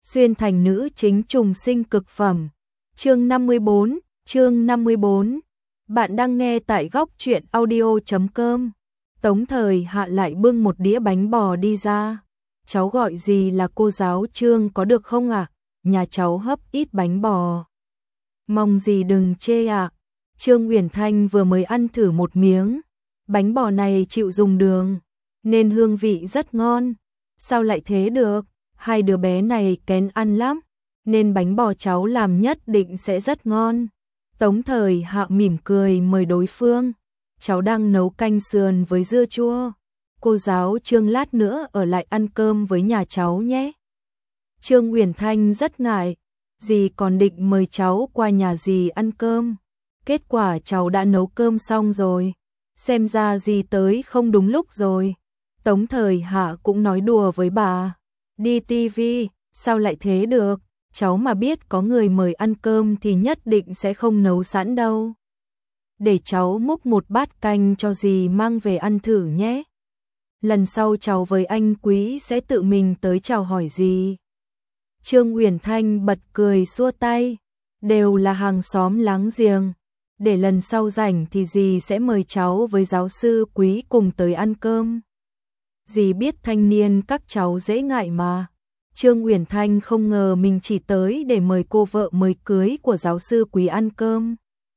xuyên thành nữ chính trùng sinh cực phẩm. Chương 54. Bạn đang nghe tại góc truyện audio.com. Tống Thời Hạ lại bưng một đĩa bánh bò đi ra. Cháu gọi gì là cô giáo Trương có được không ạ? Nhà cháu hấp ít bánh bò. Mong gì đừng chê ạ. Trương Uyển Thanh vừa mới ăn thử một miếng. Bánh bò này chịu dùng đường, nên hương vị rất ngon. Sao lại thế được? Hai đứa bé này kén ăn lắm, nên bánh bò cháu làm nhất định sẽ rất ngon. Tống Thời Hạ mỉm cười mời đối phương. Cháu đang nấu canh sườn với dưa chua. Cô giáo Trương lát nữa ở lại ăn cơm với nhà cháu nhé. Trương Uyển Thanh rất ngại. Dì còn định mời cháu qua nhà dì ăn cơm. Kết quả cháu đã nấu cơm xong rồi. Xem ra dì tới không đúng lúc rồi. Tống Thời Hạ cũng nói đùa với bà. Đi tivi, sao lại thế được? Cháu mà biết có người mời ăn cơm thì nhất định sẽ không nấu sẵn đâu. Để cháu múc một bát canh cho dì mang về ăn thử nhé. Lần sau cháu với anh Quý sẽ tự mình tới chào hỏi dì. Trương Uyển Thanh bật cười xua tay. Đều là hàng xóm láng giềng. Để lần sau rảnh thì dì sẽ mời cháu với giáo sư Quý cùng tới ăn cơm. Dì biết thanh niên các cháu dễ ngại mà. Trương Uyển Thanh không ngờ mình chỉ tới để mời cô vợ mới cưới của giáo sư Quý ăn cơm.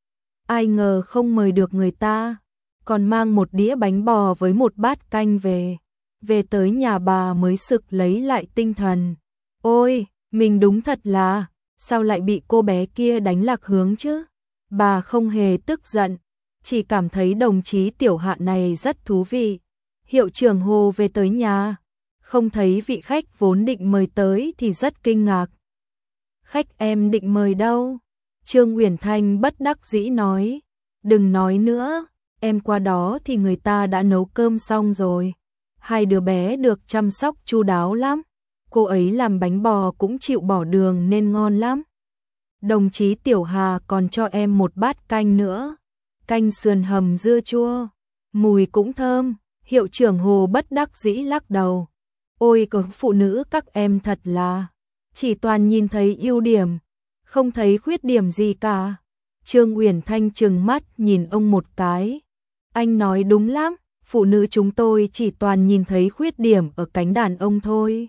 Ai ngờ không mời được người ta, còn mang một đĩa bánh bò với một bát canh về. Về tới nhà bà mới sực lấy lại tinh thần. Ôi, mình đúng thật là, sao lại bị cô bé kia đánh lạc hướng chứ? Bà không hề tức giận, chỉ cảm thấy đồng chí Tiểu Hạ này rất thú vị. Hiệu trưởng Hồ về tới nhà, không thấy vị khách vốn định mời tới thì rất kinh ngạc. Khách em định mời đâu? Trương Uyển Thanh bất đắc dĩ nói. Đừng nói nữa, em qua đó thì người ta đã nấu cơm xong rồi. Hai đứa bé được chăm sóc chu đáo lắm. Cô ấy làm bánh bò cũng chịu bỏ đường nên ngon lắm. Đồng chí Tiểu Hà còn cho em một bát canh nữa. Canh sườn hầm dưa chua, mùi cũng thơm. Hiệu trưởng Hồ bất đắc dĩ lắc đầu. Ôi có phụ nữ các em thật là, chỉ toàn nhìn thấy ưu điểm, không thấy khuyết điểm gì cả. Trương Uyển Thanh trừng mắt nhìn ông một cái. Anh nói đúng lắm, phụ nữ chúng tôi chỉ toàn nhìn thấy khuyết điểm ở cánh đàn ông thôi.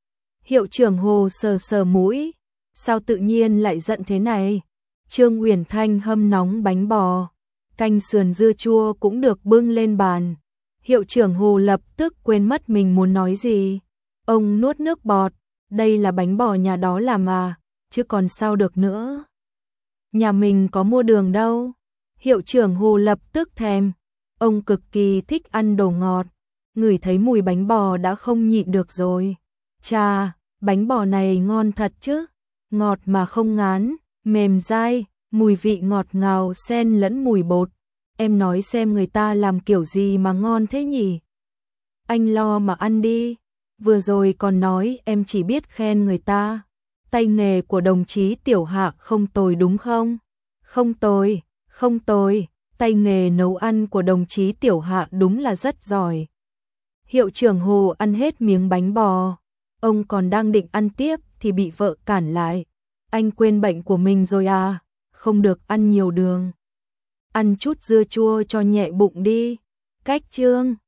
Hiệu trưởng Hồ sờ sờ mũi. Sao tự nhiên lại giận thế này? Trương Uyển Thanh hâm nóng bánh bò, canh sườn dưa chua cũng được bưng lên bàn. Hiệu trưởng Hồ lập tức quên mất mình muốn nói gì. Ông nuốt nước bọt. Đây là bánh bò nhà đó làm à, chứ còn sao được nữa. Nhà mình có mua đường đâu. Hiệu trưởng Hồ lập tức thèm. Ông cực kỳ thích ăn đồ ngọt. Ngửi thấy mùi bánh bò đã không nhịn được rồi. Chà, bánh bò này ngon thật chứ. Ngọt mà không ngán, mềm dai, mùi vị ngọt ngào xen lẫn mùi bột. Em nói xem người ta làm kiểu gì mà ngon thế nhỉ? Anh lo mà ăn đi. Vừa rồi còn nói em chỉ biết khen người ta. Tay nghề của đồng chí Tiểu Hạ không tồi đúng không? Không tồi, không tồi. Tay nghề nấu ăn của đồng chí Tiểu Hạ đúng là rất giỏi. Hiệu trưởng Hồ ăn hết miếng bánh bò. Ông còn đang định ăn tiếp thì bị vợ cản lại. Anh quên bệnh của mình rồi à? Không được ăn nhiều đường. Ăn chút dưa chua cho nhẹ bụng đi. Cách Trương